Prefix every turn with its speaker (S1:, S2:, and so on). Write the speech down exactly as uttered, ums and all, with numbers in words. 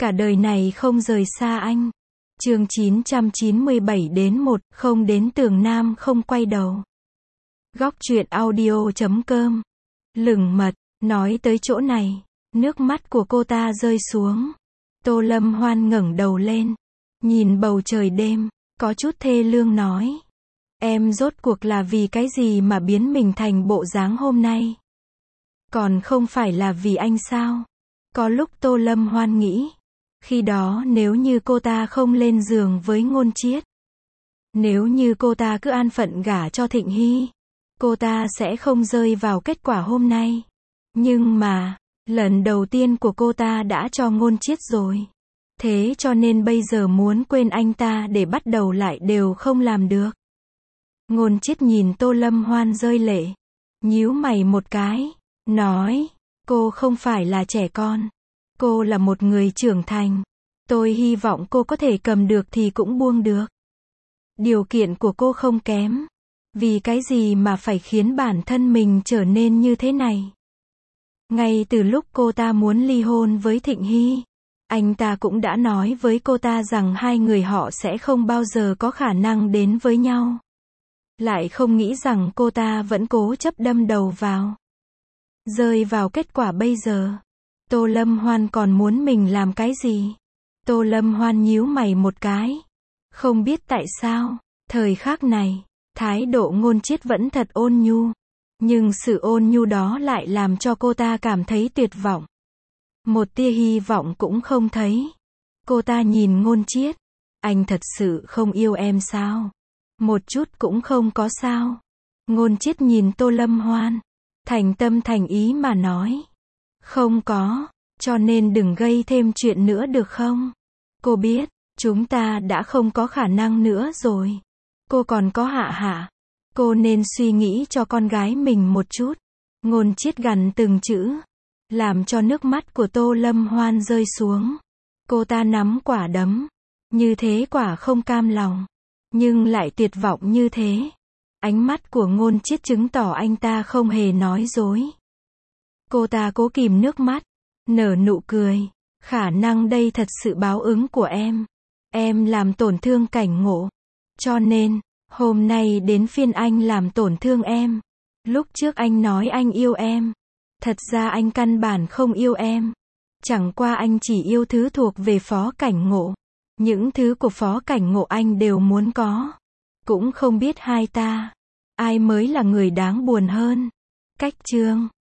S1: Cả đời này không rời xa anh. Chương chín trăm chín mươi bảy đến một, không đến tường Nam không quay đầu. Góc truyện audio chấm com. Lửng mật, nói tới chỗ này, nước mắt của cô ta rơi xuống. Tô Lâm Hoan ngẩng đầu lên, nhìn bầu trời đêm, có chút thê lương nói. Em rốt cuộc là vì cái gì mà biến mình thành bộ dáng hôm nay? Còn không phải là vì anh sao? Có lúc Tô Lâm Hoan nghĩ, khi đó nếu như cô ta không lên giường với Ngôn Chiết, nếu như cô ta cứ an phận gả cho Thịnh Hy, cô ta sẽ không rơi vào kết quả hôm nay. Nhưng mà, lần đầu tiên của cô ta đã cho Ngôn Chiết rồi. Thế cho nên bây giờ muốn quên anh ta để bắt đầu lại đều không làm được. Ngôn Chiết nhìn Tô Lâm Hoan rơi lệ, nhíu mày một cái, nói, cô không phải là trẻ con. Cô là một người trưởng thành. Tôi hy vọng cô có thể cầm được thì cũng buông được. Điều kiện của cô không kém. Vì cái gì mà phải khiến bản thân mình trở nên như thế này? Ngay từ lúc cô ta muốn ly hôn với Thịnh Hy, anh ta cũng đã nói với cô ta rằng hai người họ sẽ không bao giờ có khả năng đến với nhau. Lại không nghĩ rằng cô ta vẫn cố chấp đâm đầu vào. Rơi vào kết quả bây giờ. Tô Lâm Hoan còn muốn mình làm cái gì? Tô Lâm Hoan nhíu mày một cái. Không biết tại sao, thời khắc này, thái độ Ngôn Chiết vẫn thật ôn nhu. Nhưng sự ôn nhu đó lại làm cho cô ta cảm thấy tuyệt vọng. Một tia hy vọng cũng không thấy. Cô ta nhìn Ngôn Chiết. Anh thật sự không yêu em sao? Một chút cũng không có sao. Ngôn Chiết nhìn Tô Lâm Hoan. Thành tâm thành ý mà nói. Không có, cho nên đừng gây thêm chuyện nữa được không? Cô biết, chúng ta đã không có khả năng nữa rồi. Cô còn có Hạ Hạ. Cô nên suy nghĩ cho con gái mình một chút. Ngôn Chiết gằn từng chữ, làm cho nước mắt của Tô Lâm Hoan rơi xuống. Cô ta nắm quả đấm, như thế quả không cam lòng, nhưng lại tuyệt vọng như thế. Ánh mắt của Ngôn Chiết chứng tỏ anh ta không hề nói dối. Cô ta cố kìm nước mắt, nở nụ cười. Khả năng đây thật sự báo ứng của em. Em làm tổn thương Cảnh Ngộ. Cho nên, hôm nay đến phiên anh làm tổn thương em. Lúc trước anh nói anh yêu em. Thật ra anh căn bản không yêu em. Chẳng qua anh chỉ yêu thứ thuộc về Phó Cảnh Ngộ. Những thứ của Phó Cảnh Ngộ anh đều muốn có. Cũng không biết hai ta, ai mới là người đáng buồn hơn. Cách chương